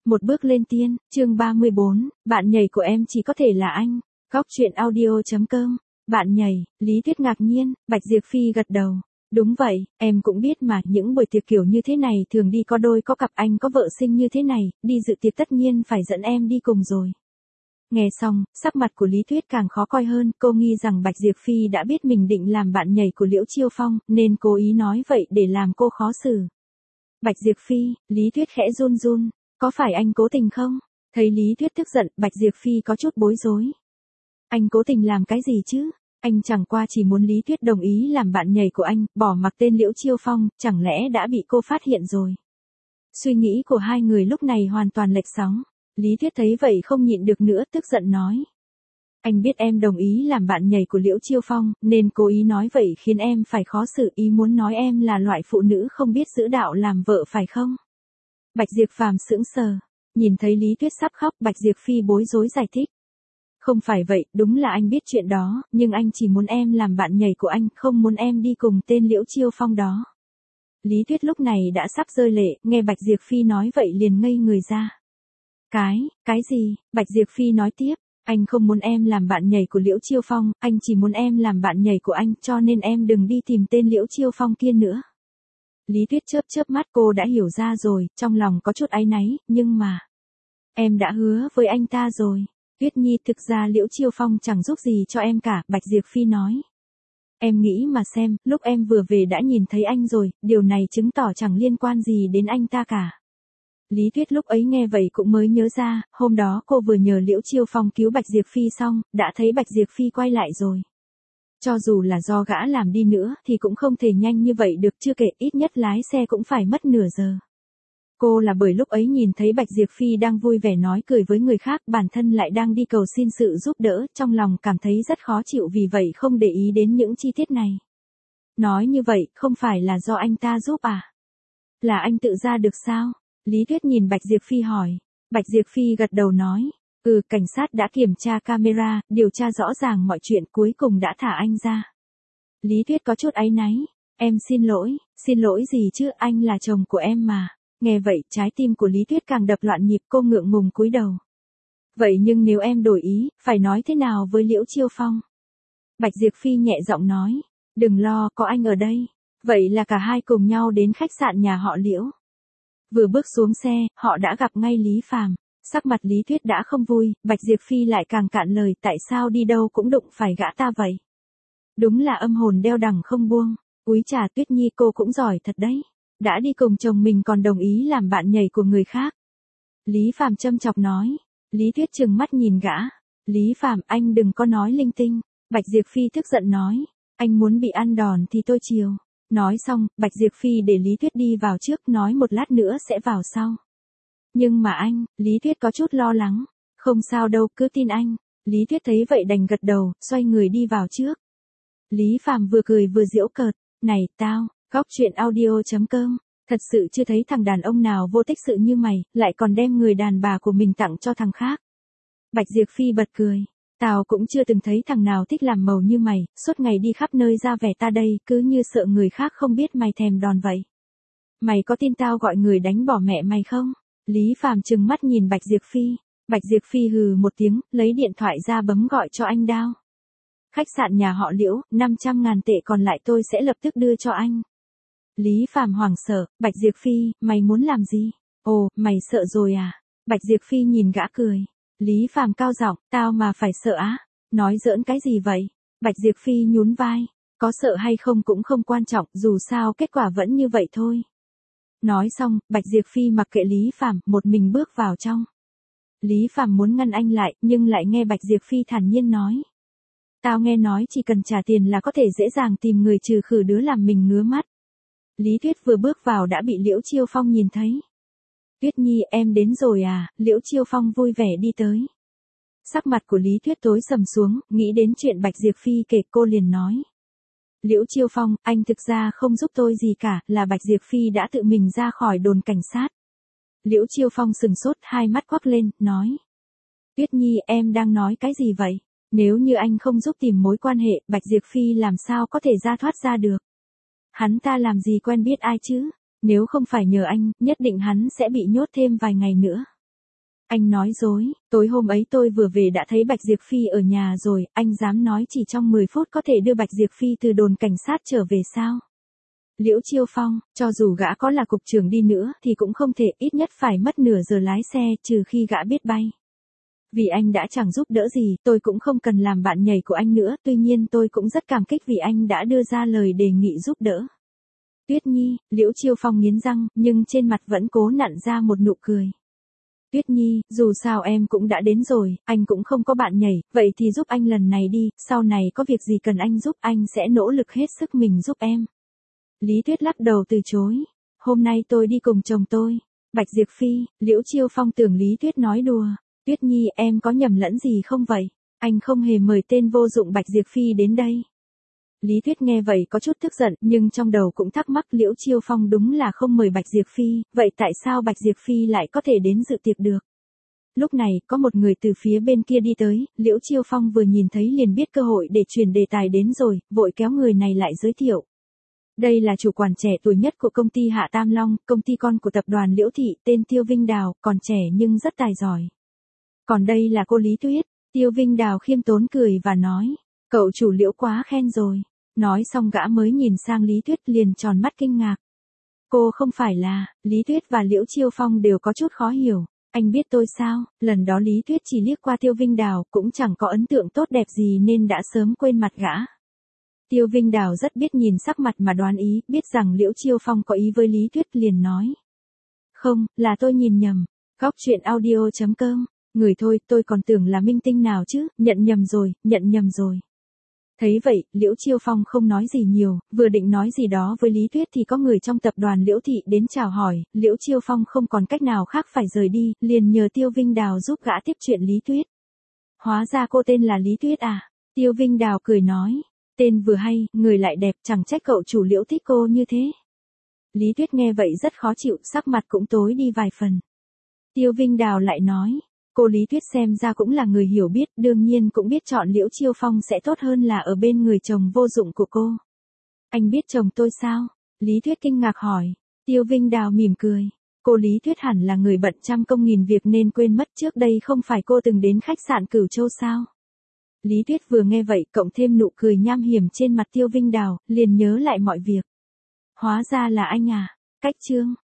Một bước lên tiên, chương 34, bạn nhảy của em chỉ có thể là anh. Góc truyện audio.com. Bạn nhảy, Lý Tuyết ngạc nhiên, Bạch Diệp Phi gật đầu. Đúng vậy, em cũng biết mà, những buổi tiệc kiểu như thế này thường đi có đôi có cặp, anh có vợ xinh như thế này, đi dự tiệc tất nhiên phải dẫn em đi cùng rồi. Nghe xong, sắc mặt của Lý Tuyết càng khó coi hơn, cô nghi rằng Bạch Diệp Phi đã biết mình định làm bạn nhảy của Liễu Chiêu Phong, nên cố ý nói vậy để làm cô khó xử. Bạch Diệp Phi, Lý Tuyết khẽ run run. Có phải anh cố tình không? Thấy Lý Tuyết tức giận, Bạch Diệp Phi có chút bối rối. Anh cố tình làm cái gì chứ? Anh chẳng qua chỉ muốn Lý Tuyết đồng ý làm bạn nhảy của anh, bỏ mặc tên Liễu Chiêu Phong, chẳng lẽ đã bị cô phát hiện rồi? Suy nghĩ của hai người lúc này hoàn toàn lệch sóng. Lý Tuyết thấy vậy không nhịn được nữa, tức giận nói. Anh biết em đồng ý làm bạn nhảy của Liễu Chiêu Phong, nên cố ý nói vậy khiến em phải khó xử, ý muốn nói em là loại phụ nữ không biết giữ đạo làm vợ phải không? Bạch Diệp Phàm sững sờ, nhìn thấy Lý Tuyết sắp khóc, Bạch Diệp Phi bối rối giải thích. Không phải vậy, đúng là anh biết chuyện đó, nhưng anh chỉ muốn em làm bạn nhảy của anh, không muốn em đi cùng tên Liễu Chiêu Phong đó. Lý Tuyết lúc này đã sắp rơi lệ, nghe Bạch Diệp Phi nói vậy liền ngây người ra. Cái gì? Bạch Diệp Phi nói tiếp, anh không muốn em làm bạn nhảy của Liễu Chiêu Phong, anh chỉ muốn em làm bạn nhảy của anh, cho nên em đừng đi tìm tên Liễu Chiêu Phong kia nữa. Lý Tuyết chớp mắt, cô đã hiểu ra rồi, trong lòng có chút áy náy, nhưng mà em đã hứa với anh ta rồi. Tuyết Nhi, thực ra Liễu Chiêu Phong chẳng giúp gì cho em cả, Bạch Diệp Phi nói. Em nghĩ mà xem, lúc em vừa về đã nhìn thấy anh rồi, điều này chứng tỏ chẳng liên quan gì đến anh ta cả. Lý Tuyết lúc ấy nghe vậy cũng mới nhớ ra, hôm đó cô vừa nhờ Liễu Chiêu Phong cứu Bạch Diệp Phi xong, đã thấy Bạch Diệp Phi quay lại rồi. Cho dù là do gã làm đi nữa thì cũng không thể nhanh như vậy được, chưa kể ít nhất lái xe cũng phải mất nửa giờ. Cô là bởi lúc ấy nhìn thấy Bạch Diệp Phi đang vui vẻ nói cười với người khác, bản thân lại đang đi cầu xin sự giúp đỡ, trong lòng cảm thấy rất khó chịu, vì vậy không để ý đến những chi tiết này. Nói như vậy, không phải là do anh ta giúp à? Là anh tự ra được sao? Lý Tuyết nhìn Bạch Diệp Phi hỏi. Bạch Diệp Phi gật đầu nói. Cảnh sát đã kiểm tra camera, điều tra rõ ràng mọi chuyện, cuối cùng đã thả anh ra. Lý Tuyết có chút áy náy. Em xin lỗi gì chứ, anh là chồng của em mà. Nghe vậy, trái tim của Lý Tuyết càng đập loạn nhịp, cô ngượng ngùng cúi đầu. Vậy nhưng nếu em đổi ý, phải nói thế nào với Liễu Chiêu Phong? Bạch Diệp Phi nhẹ giọng nói. Đừng lo, có anh ở đây. Vậy là cả hai cùng nhau đến khách sạn nhà họ Liễu. Vừa bước xuống xe, họ đã gặp ngay Lý Phàm. Sắc mặt Lý Tuyết đã không vui, Bạch Diệp Phi lại càng cạn lời, tại sao đi đâu cũng đụng phải gã ta vậy? Đúng là âm hồn đeo đằng không buông. Úi trà, Tuyết Nhi cô cũng giỏi thật đấy. Đã đi cùng chồng mình còn đồng ý làm bạn nhảy của người khác. Lý Phàm châm chọc nói. Lý Tuyết trừng mắt nhìn gã. Lý Phàm, anh đừng có nói linh tinh. Bạch Diệp Phi tức giận nói. Anh muốn bị ăn đòn thì tôi chiều. Nói xong, Bạch Diệp Phi để Lý Tuyết đi vào trước, nói một lát nữa sẽ vào sau. Nhưng mà anh, Lý Tuyết có chút lo lắng. Không sao đâu, cứ tin anh. Lý Tuyết thấy vậy đành gật đầu, xoay người đi vào trước. Lý Phàm vừa cười vừa giễu cợt. Này, tao, góc truyện audio.com. Thật sự chưa thấy thằng đàn ông nào vô tích sự như mày, lại còn đem người đàn bà của mình tặng cho thằng khác. Bạch Diệp Phi bật cười. Tao cũng chưa từng thấy thằng nào thích làm màu như mày, suốt ngày đi khắp nơi ra vẻ ta đây, cứ như sợ người khác không biết mày thèm đòn vậy. Mày có tin tao gọi người đánh bỏ mẹ mày không? Lý Phàm trừng mắt nhìn Bạch Diệp Phi. Bạch Diệp Phi hừ một tiếng, lấy điện thoại ra bấm gọi cho anh Đao. Khách sạn nhà họ Liễu, 500.000 tệ còn lại tôi sẽ lập tức đưa cho anh. Lý Phàm hoảng sợ. Bạch Diệp Phi, mày muốn làm gì? Ồ, mày sợ rồi à? Bạch Diệp Phi nhìn gã cười. Lý Phàm cao giọng, tao mà phải sợ á? Nói giỡn cái gì vậy? Bạch Diệp Phi nhún vai. Có sợ hay không cũng không quan trọng, dù sao kết quả vẫn như vậy thôi. Nói xong, Bạch Diệp Phi mặc kệ Lý Phàm, một mình bước vào trong. Lý Phàm muốn ngăn anh lại, nhưng lại nghe Bạch Diệp Phi thản nhiên nói. Tao nghe nói chỉ cần trả tiền là có thể dễ dàng tìm người trừ khử đứa làm mình ngứa mắt. Lý Tuyết vừa bước vào đã bị Liễu Chiêu Phong nhìn thấy. Tuyết Nhi, em đến rồi à? Liễu Chiêu Phong vui vẻ đi tới. Sắc mặt của Lý Tuyết tối sầm xuống, nghĩ đến chuyện Bạch Diệp Phi kể, cô liền nói. Liễu Chiêu Phong, anh thực ra không giúp tôi gì cả, là Bạch Diệp Phi đã tự mình ra khỏi đồn cảnh sát. Liễu Chiêu Phong sừng sốt, hai mắt quắc lên, nói. Tuyết Nhi, em đang nói cái gì vậy? Nếu như anh không giúp tìm mối quan hệ, Bạch Diệp Phi làm sao có thể ra thoát ra được? Hắn ta làm gì quen biết ai chứ? Nếu không phải nhờ anh, nhất định hắn sẽ bị nhốt thêm vài ngày nữa. Anh nói dối, tối hôm ấy tôi vừa về đã thấy Bạch Diệp Phi ở nhà rồi, anh dám nói chỉ trong 10 phút có thể đưa Bạch Diệp Phi từ đồn cảnh sát trở về sao? Liễu Chiêu Phong, cho dù gã có là cục trưởng đi nữa thì cũng không thể, ít nhất phải mất nửa giờ lái xe trừ khi gã biết bay. Vì anh đã chẳng giúp đỡ gì, tôi cũng không cần làm bạn nhảy của anh nữa, tuy nhiên tôi cũng rất cảm kích vì anh đã đưa ra lời đề nghị giúp đỡ. Tuyết Nhi, Liễu Chiêu Phong nghiến răng, nhưng trên mặt vẫn cố nặn ra một nụ cười. Tuyết Nhi, dù sao em cũng đã đến rồi, anh cũng không có bạn nhảy, vậy thì giúp anh lần này đi, sau này có việc gì cần anh giúp anh sẽ nỗ lực hết sức mình giúp em. Lý Tuyết lắc đầu từ chối. Hôm nay tôi đi cùng chồng tôi. Bạch Diệp Phi, Liễu Chiêu Phong tưởng Lý Tuyết nói đùa. Tuyết Nhi, em có nhầm lẫn gì không vậy? Anh không hề mời tên vô dụng Bạch Diệp Phi đến đây. Lý Tuyết nghe vậy có chút tức giận, nhưng trong đầu cũng thắc mắc Liễu Chiêu Phong đúng là không mời Bạch Diệp Phi, vậy tại sao Bạch Diệp Phi lại có thể đến dự tiệc được? Lúc này, có một người từ phía bên kia đi tới, Liễu Chiêu Phong vừa nhìn thấy liền biết cơ hội để truyền đề tài đến rồi, vội kéo người này lại giới thiệu. Đây là chủ quản trẻ tuổi nhất của công ty Hạ Tam Long, công ty con của tập đoàn Liễu Thị, tên Tiêu Vinh Đào, còn trẻ nhưng rất tài giỏi. Còn đây là cô Lý Tuyết. Tiêu Vinh Đào khiêm tốn cười và nói, cậu chủ Liễu quá khen rồi. Nói xong gã mới nhìn sang Lý Tuyết liền tròn mắt kinh ngạc. Cô không phải là, Lý Tuyết và Liễu Chiêu Phong đều có chút khó hiểu. Anh biết tôi sao? Lần đó Lý Tuyết chỉ liếc qua Tiêu Vinh Đào, cũng chẳng có ấn tượng tốt đẹp gì nên đã sớm quên mặt gã. Tiêu Vinh Đào rất biết nhìn sắc mặt mà đoán ý, biết rằng Liễu Chiêu Phong có ý với Lý Tuyết liền nói. Không, là tôi nhìn nhầm. Góc truyện audio.com. Người thôi, tôi còn tưởng là minh tinh nào chứ, nhận nhầm rồi. Thấy vậy, Liễu Chiêu Phong không nói gì nhiều, vừa định nói gì đó với Lý Tuyết thì có người trong tập đoàn Liễu Thị đến chào hỏi, Liễu Chiêu Phong không còn cách nào khác phải rời đi, liền nhờ Tiêu Vinh Đào giúp gã tiếp chuyện Lý Tuyết. Hóa ra cô tên là Lý Tuyết à? Tiêu Vinh Đào cười nói. Tên vừa hay, người lại đẹp, chẳng trách cậu chủ Liễu thích cô như thế. Lý Tuyết nghe vậy rất khó chịu, sắc mặt cũng tối đi vài phần. Tiêu Vinh Đào lại nói, cô Lý Tuyết xem ra cũng là người hiểu biết, đương nhiên cũng biết chọn Liễu Chiêu Phong sẽ tốt hơn là ở bên người chồng vô dụng của cô. Anh biết chồng tôi sao? Lý Tuyết kinh ngạc hỏi. Tiêu Vinh Đào mỉm cười. Cô Lý Tuyết hẳn là người bận trăm công nghìn việc nên quên mất trước đây không phải cô từng đến khách sạn Cửu Châu sao? Lý Tuyết vừa nghe vậy cộng thêm nụ cười nham hiểm trên mặt Tiêu Vinh Đào, liền nhớ lại mọi việc. Hóa ra là anh à, cách chương.